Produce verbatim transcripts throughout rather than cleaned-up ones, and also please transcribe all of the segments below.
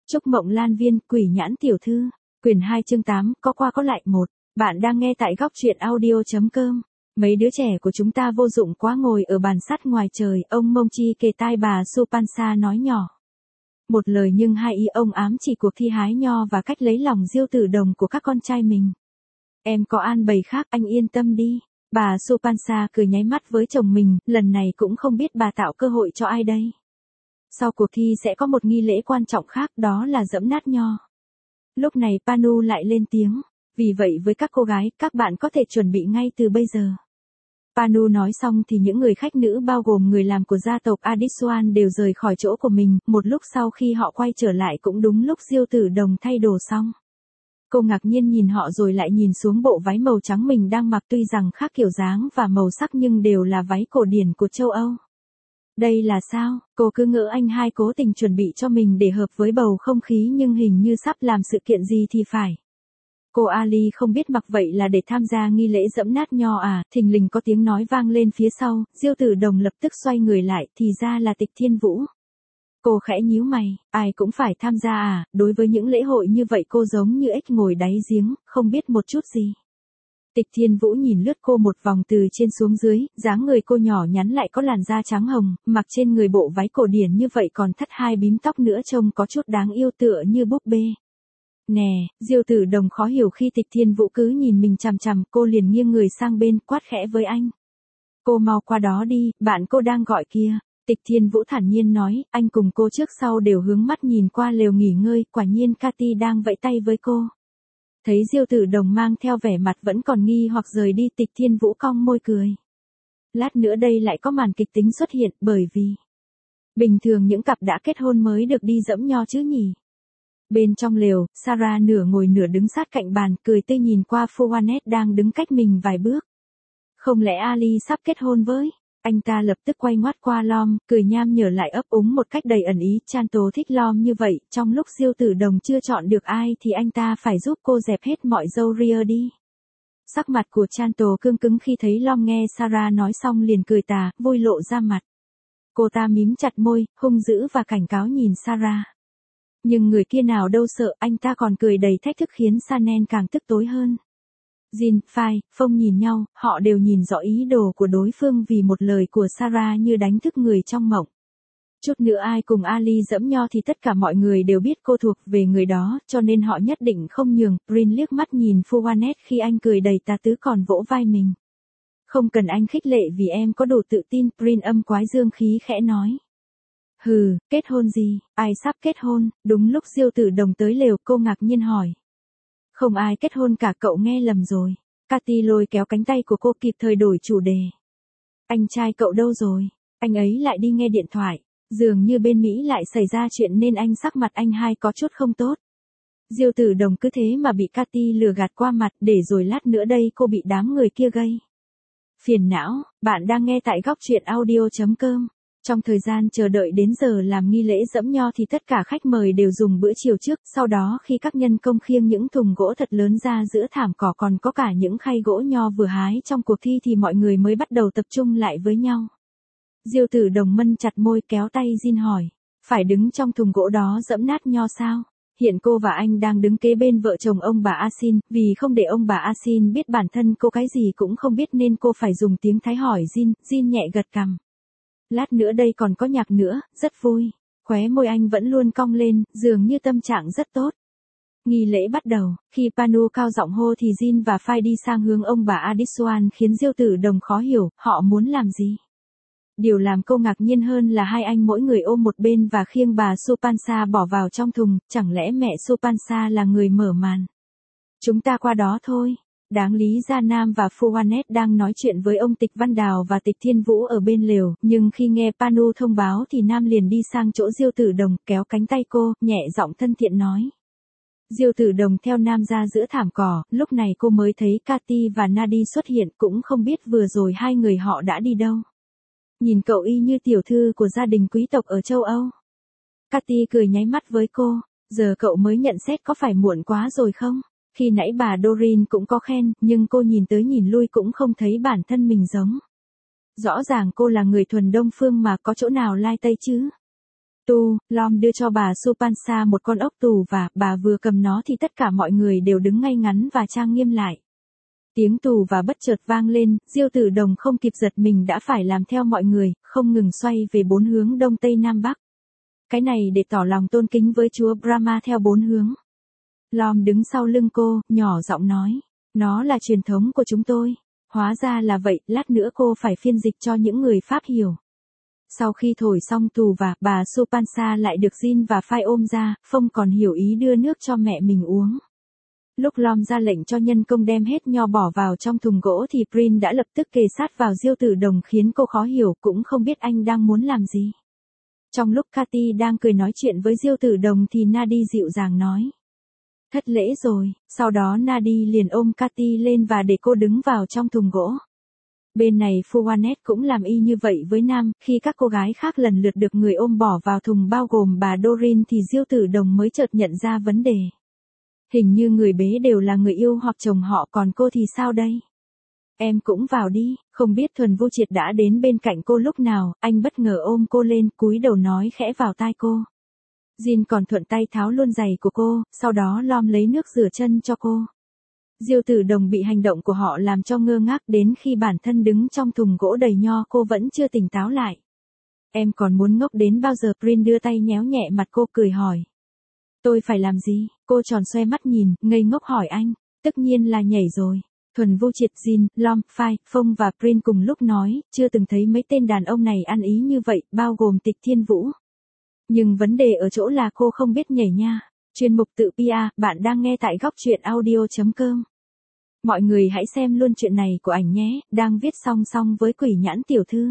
Trúc Mộng Lan Viên, Quỷ Nhãn Tiểu Thư, quyển hai chương tám, có qua có lại một. Bạn đang nghe tại góc truyện audio.com. Mấy đứa trẻ của chúng ta vô dụng quá, ngồi ở bàn sắt ngoài trời, ông Mông Chi kề tai bà Supansa nói nhỏ. Một lời nhưng hai ý, ông ám chỉ cuộc thi hái nho và cách lấy lòng Diêu Tử Đồng của các con trai mình. Em có an bày khác, anh yên tâm đi. Bà Supansa cười nháy mắt với chồng mình, lần này cũng không biết bà tạo cơ hội cho ai đây. Sau cuộc thi sẽ có một nghi lễ quan trọng khác, đó là giẫm nát nho. Lúc này Panu lại lên tiếng, vì vậy với các cô gái, các bạn có thể chuẩn bị ngay từ bây giờ. Panu nói xong thì những người khách nữ bao gồm người làm của gia tộc Adiswan đều rời khỏi chỗ của mình, một lúc sau khi họ quay trở lại cũng đúng lúc Diêu Tử Đồng thay đồ xong. Cô ngạc nhiên nhìn họ rồi lại nhìn xuống bộ váy màu trắng mình đang mặc, tuy rằng khác kiểu dáng và màu sắc nhưng đều là váy cổ điển của châu Âu. Đây là sao? Cô cứ ngỡ anh hai cố tình chuẩn bị cho mình để hợp với bầu không khí nhưng hình như sắp làm sự kiện gì thì phải. Cô Ali không biết mặc vậy là để tham gia nghi lễ giẫm nát nho à? Thình lình có tiếng nói vang lên phía sau, Diêu Tử Đồng lập tức xoay người lại, thì ra là Tịch Thiên Vũ. Cô khẽ nhíu mày, ai cũng phải tham gia à? Đối với những lễ hội như vậy cô giống như ếch ngồi đáy giếng, không biết một chút gì. Tịch Thiên Vũ nhìn lướt cô một vòng từ trên xuống dưới, dáng người cô nhỏ nhắn lại có làn da trắng hồng, mặc trên người bộ váy cổ điển như vậy còn thắt hai bím tóc nữa trông có chút đáng yêu tựa như búp bê. Nè, Diêu Tử Đồng khó hiểu khi Tịch Thiên Vũ cứ nhìn mình chằm chằm, cô liền nghiêng người sang bên, quát khẽ với anh. Cô mau qua đó đi, bạn cô đang gọi kia. Tịch Thiên Vũ thản nhiên nói, anh cùng cô trước sau đều hướng mắt nhìn qua lều nghỉ ngơi, quả nhiên Cathy đang vẫy tay với cô. Thấy Diêu Tử Đồng mang theo vẻ mặt vẫn còn nghi hoặc rời đi, Tịch Thiên Vũ cong môi cười. Lát nữa đây lại có màn kịch tính xuất hiện, bởi vì bình thường những cặp đã kết hôn mới được đi giẫm nho chứ nhỉ. Bên trong lều, Sarah nửa ngồi nửa đứng sát cạnh bàn, cười tươi nhìn qua Phoanet đang đứng cách mình vài bước. Không lẽ Ali sắp kết hôn với? Anh ta lập tức quay ngoắt qua Lom, cười nham nhở lại ấp úng một cách đầy ẩn ý. Chanto thích Lom như vậy, trong lúc Diêu Tử Đồng chưa chọn được ai thì anh ta phải giúp cô dẹp hết mọi râu ria đi. Sắc mặt của Chanto cương cứng khi thấy Lom nghe Sarah nói xong liền cười tà, vui lộ ra mặt. Cô ta mím chặt môi, hung dữ và cảnh cáo nhìn Sarah. Nhưng người kia nào đâu sợ, anh ta còn cười đầy thách thức khiến Sanen càng tức tối hơn. Jin, Phai, Phong nhìn nhau, họ đều nhìn rõ ý đồ của đối phương vì một lời của Sarah như đánh thức người trong mộng. Chút nữa ai cùng Ali giẫm nho thì tất cả mọi người đều biết cô thuộc về người đó, cho nên họ nhất định không nhường. Prin liếc mắt nhìn Phuanet khi anh cười đầy tà tứ còn vỗ vai mình. Không cần anh khích lệ vì em có đủ tự tin, Prin âm quái dương khí khẽ nói. Hừ, kết hôn gì, ai sắp kết hôn? Đúng lúc Diêu Tử Đồng tới lều, cô ngạc nhiên hỏi. Không ai kết hôn cả, cậu nghe lầm rồi. Cathy lôi kéo cánh tay của cô kịp thời đổi chủ đề. Anh trai cậu đâu rồi? Anh ấy lại đi nghe điện thoại. Dường như bên Mỹ lại xảy ra chuyện nên anh sắc mặt anh hai có chút không tốt. Diêu Tử Đồng cứ thế mà bị Cathy lừa gạt qua mặt, để rồi lát nữa đây cô bị đám người kia gây phiền não. Bạn đang nghe tại góc truyện audio.com. Trong thời gian chờ đợi đến giờ làm nghi lễ giẫm nho thì tất cả khách mời đều dùng bữa chiều trước, sau đó khi các nhân công khiêng những thùng gỗ thật lớn ra giữa thảm cỏ còn có cả những khay gỗ nho vừa hái trong cuộc thi thì mọi người mới bắt đầu tập trung lại với nhau. Diêu Tử Đồng mân chặt môi kéo tay Jin hỏi, phải đứng trong thùng gỗ đó giẫm nát nho sao? Hiện cô và anh đang đứng kế bên vợ chồng ông bà Asin, vì không để ông bà Asin biết bản thân cô cái gì cũng không biết nên cô phải dùng tiếng Thái hỏi Jin, Jin nhẹ gật cằm. Lát nữa đây còn có nhạc nữa, rất vui. Khóe môi anh vẫn luôn cong lên, dường như tâm trạng rất tốt. Nghi lễ bắt đầu, khi Panu cao giọng hô thì Jin và Phai đi sang hướng ông bà Adiswan khiến Diêu Tử Đồng khó hiểu, họ muốn làm gì? Điều làm cô ngạc nhiên hơn là hai anh mỗi người ôm một bên và khiêng bà Supansa bỏ vào trong thùng, chẳng lẽ mẹ Supansa là người mở màn? Chúng ta qua đó thôi. Đáng lý ra Nam và Phuanet đang nói chuyện với ông Tịch Văn Đào và Tịch Thiên Vũ ở bên lều, nhưng khi nghe Panu thông báo thì Nam liền đi sang chỗ Diêu Tử Đồng, kéo cánh tay cô, nhẹ giọng thân thiện nói. Diêu Tử Đồng theo Nam ra giữa thảm cỏ, lúc này cô mới thấy Cathy và Nadi xuất hiện, cũng không biết vừa rồi hai người họ đã đi đâu. Nhìn cậu y như tiểu thư của gia đình quý tộc ở châu Âu. Cathy cười nháy mắt với cô, giờ cậu mới nhận xét có phải muộn quá rồi không? Khi nãy bà Doreen cũng có khen, nhưng cô nhìn tới nhìn lui cũng không thấy bản thân mình giống. Rõ ràng cô là người thuần đông phương mà có chỗ nào lai tây chứ. Tu, Lom đưa cho bà Supansa một con ốc tù và bà vừa cầm nó thì tất cả mọi người đều đứng ngay ngắn và trang nghiêm lại. Tiếng tù và bất chợt vang lên, Diêu Tử Đồng không kịp giật mình đã phải làm theo mọi người, không ngừng xoay về bốn hướng đông tây nam bắc. Cái này để tỏ lòng tôn kính với chúa Brahma theo bốn hướng. Lom đứng sau lưng cô, nhỏ giọng nói, nó là truyền thống của chúng tôi. Hóa ra là vậy, lát nữa cô phải phiên dịch cho những người Pháp hiểu. Sau khi thổi xong tù và, bà Supansa lại được Jin và Phai ôm ra, Phong còn hiểu ý đưa nước cho mẹ mình uống. Lúc Lom ra lệnh cho nhân công đem hết nho bỏ vào trong thùng gỗ thì Prin đã lập tức kề sát vào Diêu Tử Đồng khiến cô khó hiểu, cũng không biết anh đang muốn làm gì. Trong lúc Cathy đang cười nói chuyện với Diêu Tử Đồng thì Nadi dịu dàng nói. Thất lễ rồi, sau đó Nadi liền ôm Cathy lên và để cô đứng vào trong thùng gỗ. Bên này Phuwanet cũng làm y như vậy với Nam, khi các cô gái khác lần lượt được người ôm bỏ vào thùng bao gồm bà Doreen thì Diêu Tử Đồng mới chợt nhận ra vấn đề. Hình như người bế đều là người yêu hoặc chồng họ, còn cô thì sao đây? Em cũng vào đi, không biết Thuần Vu Triệt đã đến bên cạnh cô lúc nào, anh bất ngờ ôm cô lên, cúi đầu nói khẽ vào tai cô. Jin còn thuận tay tháo luôn giày của cô, sau đó Lom lấy nước rửa chân cho cô. Diêu Tử Đồng bị hành động của họ làm cho ngơ ngác, đến khi bản thân đứng trong thùng gỗ đầy nho cô vẫn chưa tỉnh táo lại. Em còn muốn ngốc đến bao giờ? Prin đưa tay nhéo nhẹ mặt cô cười hỏi. Tôi phải làm gì? Cô tròn xoe mắt nhìn, ngây ngốc hỏi anh. Tất nhiên là nhảy rồi. Thuần Vu Triệt, Jin, Lom, Phai, Phong và Prin cùng lúc nói, chưa từng thấy mấy tên đàn ông này ăn ý như vậy, bao gồm Tịch Thiên Vũ. Nhưng vấn đề ở chỗ là cô không biết nhảy nha. Chuyên mục tự pê e, bạn đang nghe tại góc truyện audio chấm com. Mọi người hãy xem luôn chuyện này của ảnh nhé, đang viết song song với Quỷ Nhãn Tiểu Thư.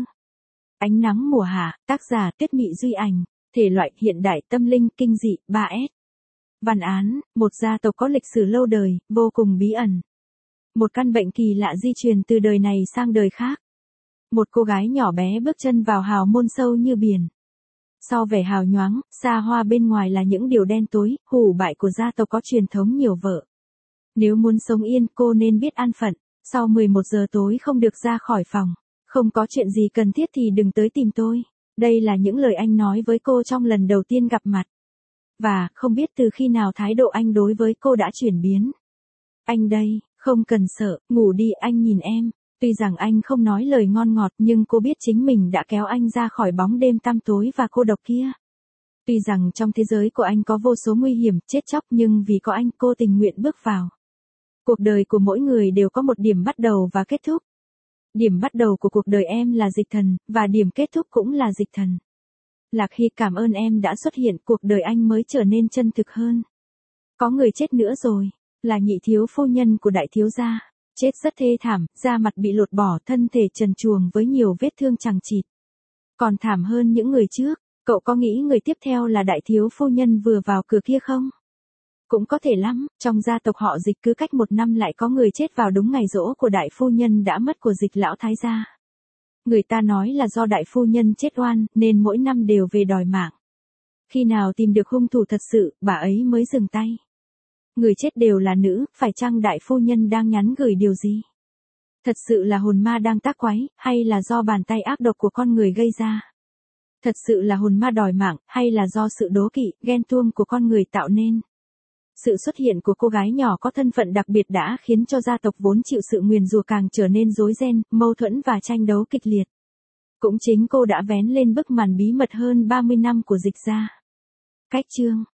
Ánh nắng mùa hạ, tác giả Tuyết Mị Duy Ảnh, thể loại hiện đại tâm linh kinh dị, ba S. Văn án, một gia tộc có lịch sử lâu đời, vô cùng bí ẩn. Một căn bệnh kỳ lạ di truyền từ đời này sang đời khác. Một cô gái nhỏ bé bước chân vào hào môn sâu như biển. Sau vẻ hào nhoáng, xa hoa bên ngoài là những điều đen tối, hủ bại của gia tộc có truyền thống nhiều vợ. Nếu muốn sống yên, cô nên biết an phận. Sau mười một giờ tối không được ra khỏi phòng. Không có chuyện gì cần thiết thì đừng tới tìm tôi. Đây là những lời anh nói với cô trong lần đầu tiên gặp mặt. Và, không biết từ khi nào thái độ anh đối với cô đã chuyển biến. Anh đây, không cần sợ, ngủ đi, anh nhìn em. Tuy rằng anh không nói lời ngon ngọt nhưng cô biết chính mình đã kéo anh ra khỏi bóng đêm tăm tối và cô độc kia. Tuy rằng trong thế giới của anh có vô số nguy hiểm, chết chóc nhưng vì có anh cô tình nguyện bước vào. Cuộc đời của mỗi người đều có một điểm bắt đầu và kết thúc. Điểm bắt đầu của cuộc đời em là dịch thần, và điểm kết thúc cũng là dịch thần. Là khi cảm ơn em đã xuất hiện, cuộc đời anh mới trở nên chân thực hơn. Có người chết nữa rồi, là nhị thiếu phu nhân của đại thiếu gia. Chết rất thê thảm, da mặt bị lột bỏ, thân thể trần truồng với nhiều vết thương chằng chịt. Còn thảm hơn những người trước, cậu có nghĩ người tiếp theo là đại thiếu phu nhân vừa vào cửa kia không? Cũng có thể lắm, trong gia tộc họ Dịch cứ cách một năm lại có người chết vào đúng ngày giỗ của đại phu nhân đã mất của Dịch lão thái gia. Người ta nói là do đại phu nhân chết oan, nên mỗi năm đều về đòi mạng. Khi nào tìm được hung thủ thật sự, bà ấy mới dừng tay. Người chết đều là nữ, phải chăng đại phu nhân đang nhắn gửi điều gì? Thật sự là hồn ma đang tác quái, hay là do bàn tay ác độc của con người gây ra? Thật sự là hồn ma đòi mạng, hay là do sự đố kỵ, ghen tuông của con người tạo nên? Sự xuất hiện của cô gái nhỏ có thân phận đặc biệt đã khiến cho gia tộc vốn chịu sự nguyền rủa càng trở nên rối ren, mâu thuẫn và tranh đấu kịch liệt. Cũng chính cô đã vén lên bức màn bí mật hơn ba mươi năm của Dịch gia. Cách chương